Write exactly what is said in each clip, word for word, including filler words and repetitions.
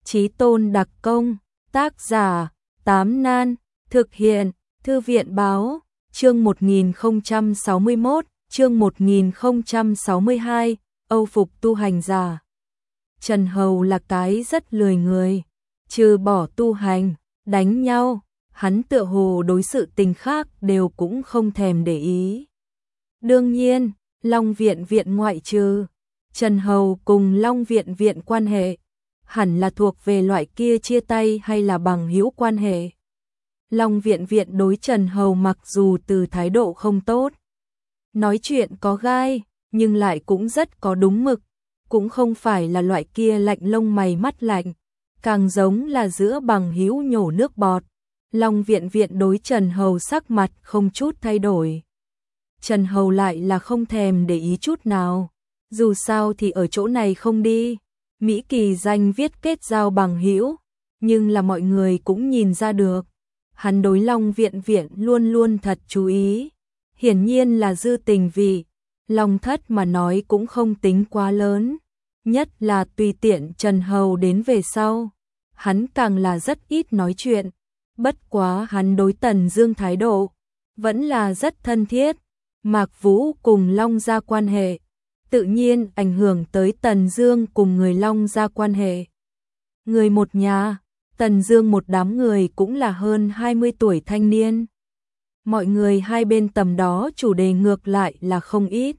Chí Tôn đặc công, tác giả, Tám Nan, thực hiện, Thư viện báo, chương một nghìn không trăm sáu mươi mốt, chương một nghìn không trăm sáu mươi hai, Âu phục tu hành giả. Trần Hầu là cái rất lười người, trừ bỏ tu hành, đánh nhau, hắn tựa hồ đối sự tình khác đều cũng không thèm để ý. Đương nhiên, Long Viện Viện ngoại trừ, Trần Hầu cùng Long Viện Viện quan hệ, hẳn là thuộc về loại kia chia tay hay là bằng hữu quan hệ. Long Viện Viện đối Trần Hầu mặc dù từ thái độ không tốt, nói chuyện có gai, nhưng lại cũng rất có đúng mực, cũng không phải là loại kia lạnh lông mày mắt lạnh, càng giống là giữa bằng hữu nhổ nước bọt. Long Viện Viện đối Trần Hầu sắc mặt không chút thay đổi. Trần Hầu lại là không thèm để ý chút nào, dù sao thì ở chỗ này không đi. Mỹ Kỳ danh viết kết giao bằng hữu, nhưng là mọi người cũng nhìn ra được, hắn đối Long Viện Viện luôn luôn thật chú ý, hiển nhiên là dư tình vị. Long Thất mà nói cũng không tính quá lớn, nhất là tùy tiện Trần Hầu đến về sau, hắn càng là rất ít nói chuyện, bất quá hắn đối Tần Dương thái độ vẫn là rất thân thiết. Mạc Vũ cùng Long gia quan hệ, tự nhiên ảnh hưởng tới Tần Dương cùng người Long gia quan hệ. Người một nhà, Tần Dương một đám người cũng là hơn hai mươi tuổi thanh niên. Mọi người hai bên tầm đó chủ đề ngược lại là không ít.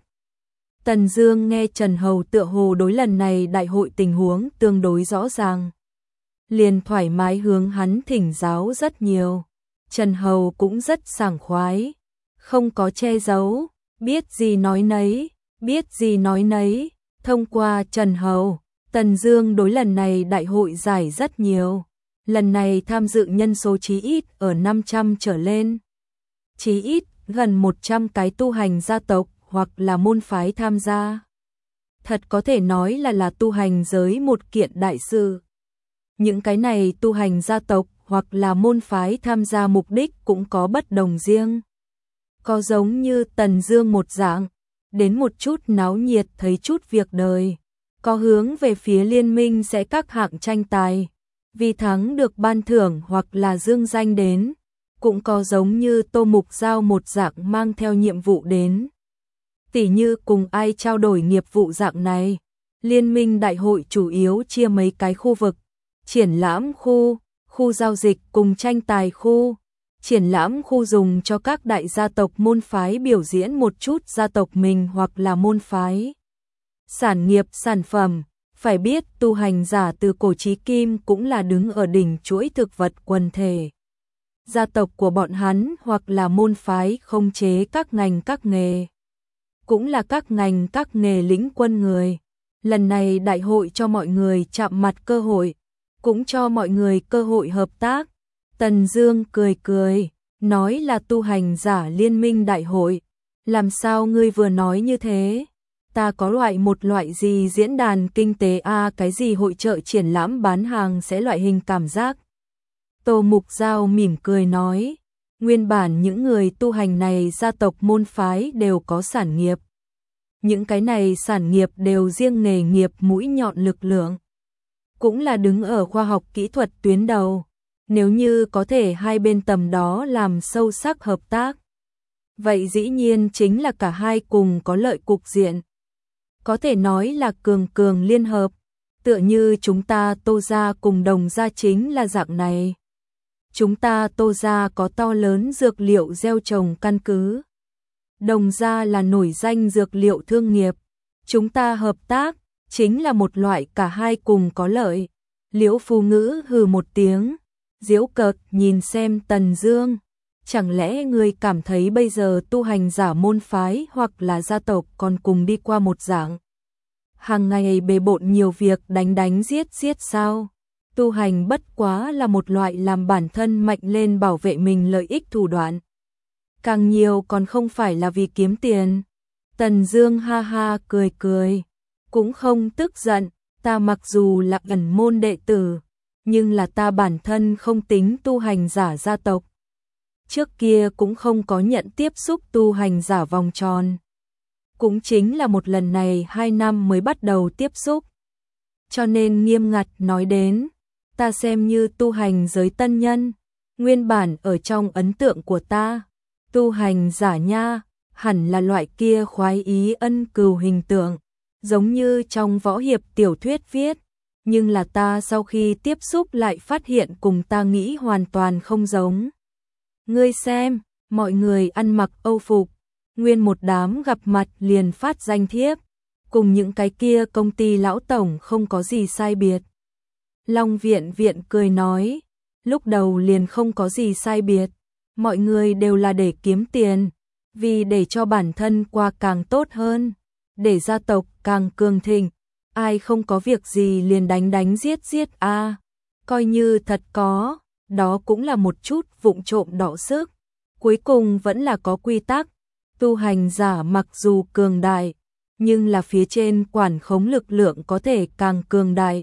Tần Dương nghe Trần Hầu tựa hồ đối lần này đại hội tình huống tương đối rõ ràng, liền thoải mái hướng hắn thỉnh giáo rất nhiều. Trần Hầu cũng rất sảng khoái, không có che giấu, biết gì nói nấy, biết gì nói nấy. Thông qua Trần Hầu, Tần Dương đối lần này đại hội giải rất nhiều. Lần này tham dự nhân số chí ít ở năm trăm trở lên. Chí ít gần một trăm cái tu hành gia tộc hoặc là môn phái tham gia. Thật có thể nói là là tu hành giới một kiện đại sự. Những cái này tu hành gia tộc hoặc là môn phái tham gia mục đích cũng có bất đồng riêng. Có giống như Tần Dương một dạng, đến một chút náo nhiệt thấy chút việc đời, có hướng về phía liên minh sẽ các hạng tranh tài, vì thắng được ban thưởng hoặc là dương danh đến, cũng có giống như Tô Mục Giao một dạng mang theo nhiệm vụ đến. Tỉ như cùng ai trao đổi nghiệp vụ dạng này, liên minh đại hội chủ yếu chia mấy cái khu vực, triển lãm khu, khu giao dịch cùng tranh tài khu. Triển lãm khu dùng cho các đại gia tộc môn phái biểu diễn một chút gia tộc mình hoặc là môn phái. Sản nghiệp sản phẩm, phải biết tu hành giả từ cổ chí kim cũng là đứng ở đỉnh chuỗi thực vật quần thể. Gia tộc của bọn hắn hoặc là môn phái khống chế các ngành các nghề, cũng là các ngành các nghề lĩnh quân người. Lần này đại hội cho mọi người chạm mặt cơ hội, cũng cho mọi người cơ hội hợp tác. Tần Dương cười cười, nói là tu hành giả liên minh đại hội. Làm sao ngươi vừa nói như thế? Ta có loại một loại gì diễn đàn kinh tế a à, cái gì hội chợ triển lãm bán hàng sẽ loại hình cảm giác. Tô Mục Giao mỉm cười nói, nguyên bản những người tu hành này gia tộc môn phái đều có sản nghiệp. Những cái này sản nghiệp đều riêng nghề nghiệp mũi nhọn lực lượng, cũng là đứng ở khoa học kỹ thuật tuyến đầu. Nếu như có thể hai bên tầm đó làm sâu sắc hợp tác, vậy dĩ nhiên chính là cả hai cùng có lợi cục diện. Có thể nói là cường cường liên hợp, tựa như chúng ta Tô gia cùng Đồng gia chính là dạng này. Chúng ta Tô gia có to lớn dược liệu gieo trồng căn cứ. Đồng gia là nổi danh dược liệu thương nghiệp. Chúng ta hợp tác, chính là một loại cả hai cùng có lợi. Liễu Phu Ngữ hừ một tiếng, giễu cợt nhìn xem Tần Dương, chẳng lẽ ngươi cảm thấy bây giờ tu hành giả môn phái hoặc là gia tộc còn cùng đi qua một dạng, hàng ngày bề bộn nhiều việc đánh đánh giết giết sao? Tu hành bất quá là một loại làm bản thân mạnh lên bảo vệ mình lợi ích thủ đoạn, càng nhiều còn không phải là vì kiếm tiền. Tần Dương ha ha cười cười, cũng không tức giận, ta mặc dù là ẩn môn đệ tử, nhưng là ta bản thân không tính tu hành giả gia tộc. Trước kia cũng không có nhận tiếp xúc tu hành giả vòng tròn. Cũng chính là một lần này hai năm mới bắt đầu tiếp xúc. Cho nên nghiêm ngặt nói đến, ta xem như tu hành giới tân nhân. Nguyên bản ở trong ấn tượng của ta, tu hành giả nha, hẳn là loại kia khoái ý ân cừu hình tượng, giống như trong võ hiệp tiểu thuyết viết, nhưng là ta sau khi tiếp xúc lại phát hiện cùng ta nghĩ hoàn toàn không giống. Ngươi xem, mọi người ăn mặc Âu phục, nguyên một đám gặp mặt liền phát danh thiếp, cùng những cái kia công ty lão tổng không có gì sai biệt. Long Viện Viện cười nói, lúc đầu liền không có gì sai biệt, mọi người đều là để kiếm tiền, vì để cho bản thân qua càng tốt hơn, để gia tộc càng cường thịnh, ai không có việc gì liền đánh đánh giết giết a, à, coi như thật có, đó cũng là một chút vụng trộm đọ sức, cuối cùng vẫn là có quy tắc, tu hành giả mặc dù cường đại, nhưng là phía trên quản khống lực lượng có thể càng cường đại.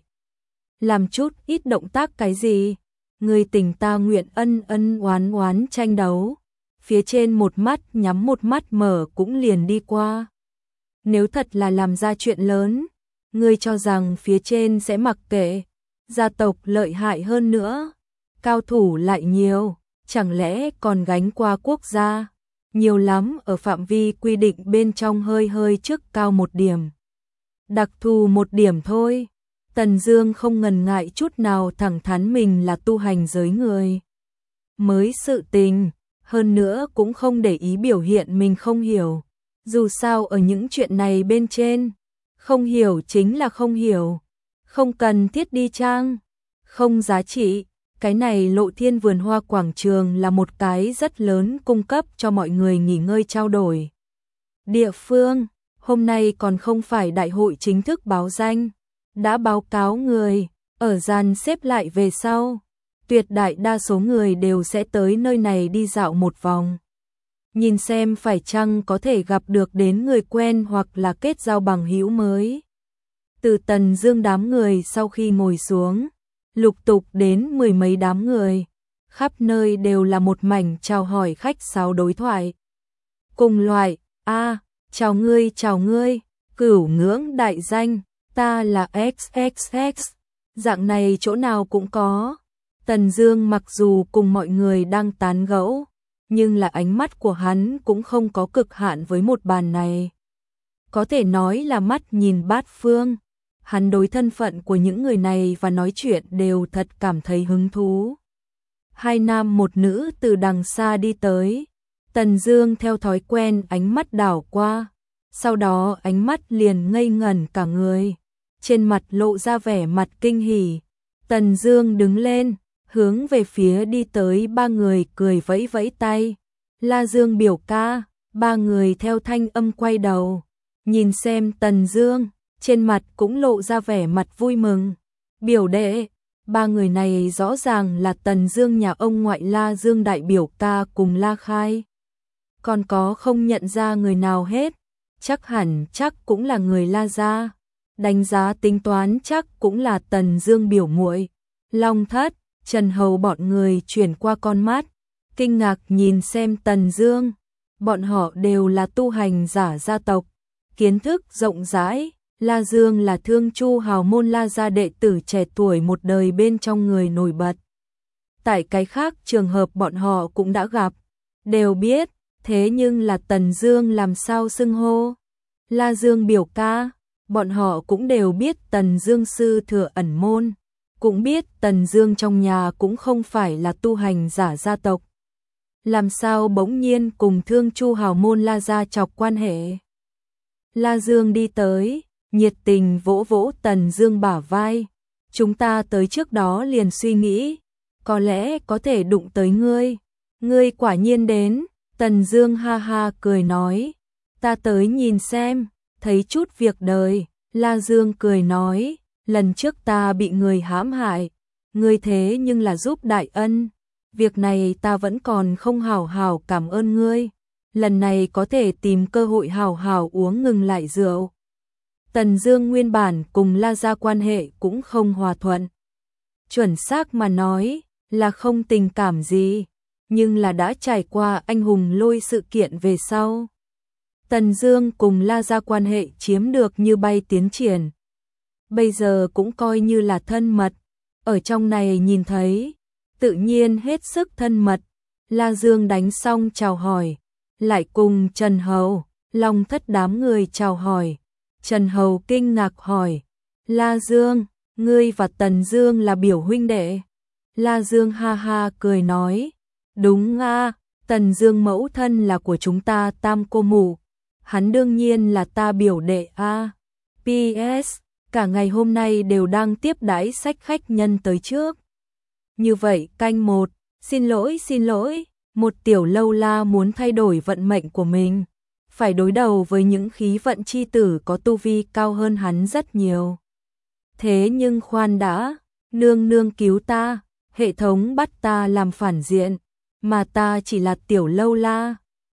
Làm chút ít động tác cái gì, người tình ta nguyện ân ân oán oán tranh đấu, phía trên một mắt nhắm một mắt mở cũng liền đi qua. Nếu thật là làm ra chuyện lớn, ngươi cho rằng phía trên sẽ mặc kệ, gia tộc lợi hại hơn nữa, cao thủ lại nhiều, chẳng lẽ còn gánh qua quốc gia, nhiều lắm ở phạm vi quy định bên trong hơi hơi trước cao một điểm. Đặc thù một điểm thôi. Tần Dương không ngần ngại chút nào thẳng thắn mình là tu hành giới người. Mới sự tình, hơn nữa cũng không để ý biểu hiện mình không hiểu. Dù sao ở những chuyện này bên trên, không hiểu chính là không hiểu, không cần thiết đi trang, không giá trị. Cái này Lộ Thiên vườn hoa quảng trường là một cái rất lớn cung cấp cho mọi người nghỉ ngơi trao đổi. Địa phương, hôm nay còn không phải đại hội chính thức báo danh. Đã báo cáo người, ở gian xếp lại về sau, tuyệt đại đa số người đều sẽ tới nơi này đi dạo một vòng. Nhìn xem phải chăng có thể gặp được đến người quen hoặc là kết giao bằng hữu mới. Từ Tần Dương đám người sau khi ngồi xuống, lục tục đến mười mấy đám người, khắp nơi đều là một mảnh chào hỏi khách sáo đối thoại. Cùng loại, a, à, chào ngươi chào ngươi, cửu ngưỡng đại danh. Ta là ích ích ích, dạng này chỗ nào cũng có. Tần Dương mặc dù cùng mọi người đang tán gẫu, nhưng là ánh mắt của hắn cũng không có cực hạn với một bàn này. Có thể nói là mắt nhìn bát phương, hắn đối thân phận của những người này và nói chuyện đều thật cảm thấy hứng thú. Hai nam một nữ từ đằng xa đi tới, Tần Dương theo thói quen ánh mắt đảo qua, sau đó ánh mắt liền ngây ngẩn cả người. Trên mặt lộ ra vẻ mặt kinh hỉ. Tần Dương đứng lên, hướng về phía đi tới ba người cười vẫy vẫy tay. La Dương biểu ca, ba người theo thanh âm quay đầu. Nhìn xem Tần Dương, trên mặt cũng lộ ra vẻ mặt vui mừng. Biểu đệ, ba người này rõ ràng là Tần Dương nhà ông ngoại La Dương đại biểu ca cùng La Khai. Còn có không nhận ra người nào hết, chắc hẳn chắc cũng là người La gia. Đánh giá tính toán chắc cũng là Tần Dương biểu muội. Long Thất, Trần Hầu bọn người chuyển qua con mắt, kinh ngạc nhìn xem Tần Dương. Bọn họ đều là tu hành giả gia tộc, kiến thức rộng rãi. La Dương là Thương Chu hào môn La gia đệ tử trẻ tuổi một đời bên trong người nổi bật. Tại cái khác trường hợp bọn họ cũng đã gặp, đều biết, thế nhưng là Tần Dương làm sao xưng hô? La Dương biểu ca. Bọn họ cũng đều biết Tần Dương sư thừa ẩn môn, cũng biết Tần Dương trong nhà cũng không phải là tu hành giả gia tộc. Làm sao bỗng nhiên cùng Thương Chu hào môn La gia chọc quan hệ? La Dương đi tới, nhiệt tình vỗ vỗ Tần Dương bả vai. Chúng ta tới trước đó liền suy nghĩ, có lẽ có thể đụng tới ngươi. Ngươi quả nhiên đến. Tần Dương ha ha cười nói, ta tới nhìn xem. Thấy chút việc đời, La Dương cười nói, lần trước ta bị người hãm hại, ngươi thế nhưng là giúp đại ân, việc này ta vẫn còn không hảo hảo cảm ơn ngươi, lần này có thể tìm cơ hội hảo hảo uống ngừng lại rượu. Tần Dương nguyên bản cùng La gia quan hệ cũng không hòa thuận. Chuẩn xác mà nói, là không tình cảm gì, nhưng là đã trải qua anh hùng lôi sự kiện về sau. Tần Dương cùng La gia quan hệ chiếm được như bay tiến triển. Bây giờ cũng coi như là thân mật, ở trong này nhìn thấy, tự nhiên hết sức thân mật. La Dương đánh xong chào hỏi, lại cùng Trần Hầu, Long Thất đám người chào hỏi. Trần Hầu kinh ngạc hỏi, La Dương, ngươi và Tần Dương là biểu huynh đệ? La Dương ha ha cười nói, đúng a, Tần Dương mẫu thân là của chúng ta tam cô mụ, hắn đương nhiên là ta biểu đệ a. pê ét, cả ngày hôm nay đều đang tiếp đãi sách khách nhân tới trước. Như vậy canh một, xin lỗi xin lỗi, một tiểu lâu la muốn thay đổi vận mệnh của mình, phải đối đầu với những khí vận chi tử có tu vi cao hơn hắn rất nhiều. Thế nhưng khoan đã, nương nương cứu ta, hệ thống bắt ta làm phản diện, mà ta chỉ là tiểu lâu la,